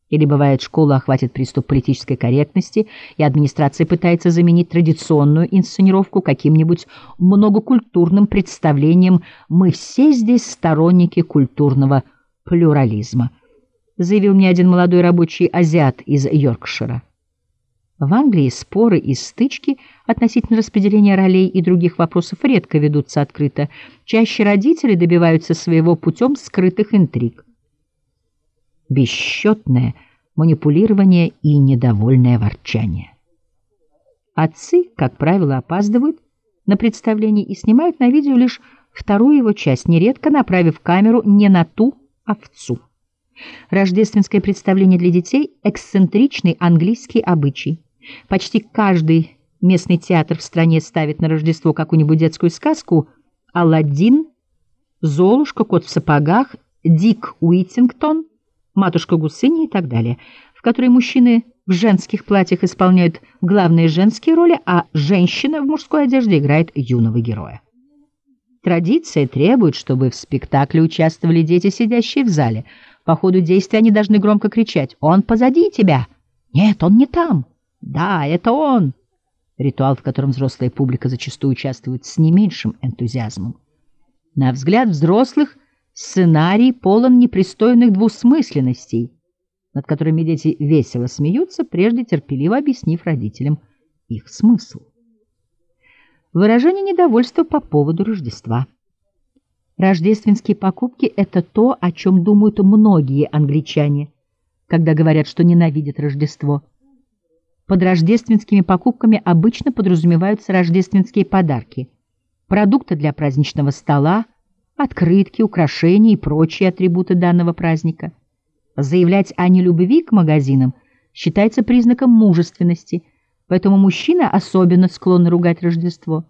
Или бывает, школу охватит приступ политической корректности, и администрация пытается заменить традиционную инсценировку каким-нибудь многокультурным представлением «мы все здесь сторонники культурного плюрализма», заявил мне один молодой рабочий азиат из Йоркшира. В Англии споры и стычки относительно распределения ролей и других вопросов редко ведутся открыто. Чаще родители добиваются своего путем скрытых интриг. Бесчетное манипулирование и недовольное ворчание. Отцы, как правило, опаздывают на представление и снимают на видео лишь вторую его часть, нередко направив камеру не на ту овцу. Рождественское представление для детей – эксцентричный английский обычай. Почти каждый местный театр в стране ставит на Рождество какую-нибудь детскую сказку «Аладдин», «Золушка», «Кот в сапогах», «Дик Уиттингтон», «Матушка Гусыня» и так далее, в которой мужчины в женских платьях исполняют главные женские роли, а женщина в мужской одежде играет юного героя. Традиция требует, чтобы в спектакле участвовали дети, сидящие в зале. По ходу действия они должны громко кричать: «Он позади тебя!» «Нет, он не там!» «Да, это он!» Ритуал, в котором взрослая публика зачастую участвует с не меньшим энтузиазмом. На взгляд взрослых, сценарий полон непристойных двусмысленностей, над которыми дети весело смеются, прежде терпеливо объяснив родителям их смысл. Выражение недовольства по поводу Рождества. Рождественские покупки – это то, о чем думают многие англичане, когда говорят, что ненавидят Рождество. Под рождественскими покупками обычно подразумеваются рождественские подарки, продукты для праздничного стола, открытки, украшения и прочие атрибуты данного праздника. Заявлять о нелюбви к магазинам считается признаком мужественности, поэтому мужчины особенно склонны ругать Рождество.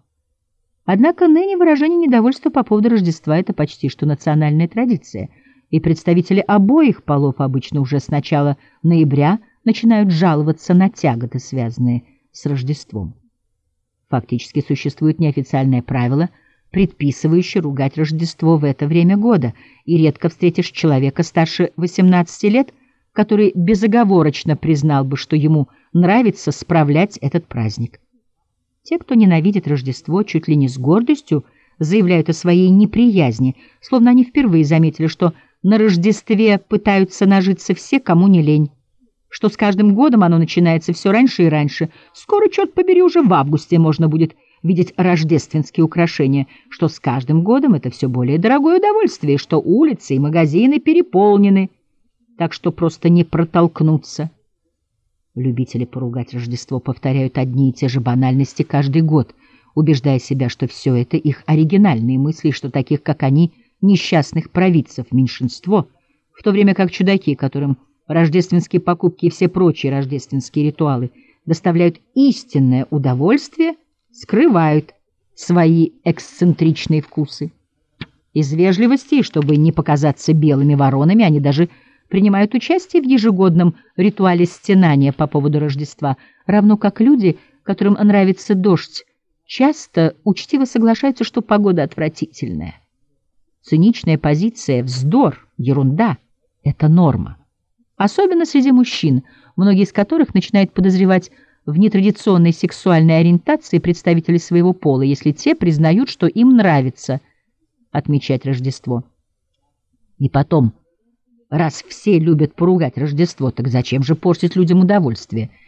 Однако ныне выражение недовольства по поводу Рождества – это почти что национальная традиция, и представители обоих полов обычно уже с начала ноября начинают жаловаться на тяготы, связанные с Рождеством. Фактически существует неофициальное правило, предписывающее ругать Рождество в это время года, и редко встретишь человека старше 18 лет, который безоговорочно признал бы, что ему нравится справлять этот праздник. Те, кто ненавидит Рождество, чуть ли не с гордостью заявляют о своей неприязни, словно они впервые заметили, что на Рождестве пытаются нажиться все, кому не лень, что с каждым годом оно начинается все раньше и раньше. Скоро, черт побери, уже в августе можно будет видеть рождественские украшения, что с каждым годом это все более дорогое удовольствие, что улицы и магазины переполнены, так что просто не протолкнуться. Любители поругать Рождество повторяют одни и те же банальности каждый год, убеждая себя, что все это их оригинальные мысли, что таких, как они, несчастных провидцев меньшинство, в то время как чудаки, которым рождественские покупки и все прочие рождественские ритуалы доставляют истинное удовольствие, скрывают свои эксцентричные вкусы. Из вежливости, чтобы не показаться белыми воронами, они даже принимают участие в ежегодном ритуале стенания по поводу Рождества, равно как люди, которым нравится дождь, часто учтиво соглашаются, что погода отвратительная. Циничная позиция «вздор», «ерунда» — это норма. Особенно среди мужчин, многие из которых начинают подозревать в нетрадиционной сексуальной ориентации представителей своего пола, если те признают, что им нравится отмечать Рождество. И потом, раз все любят поругать Рождество, так зачем же портить людям удовольствие?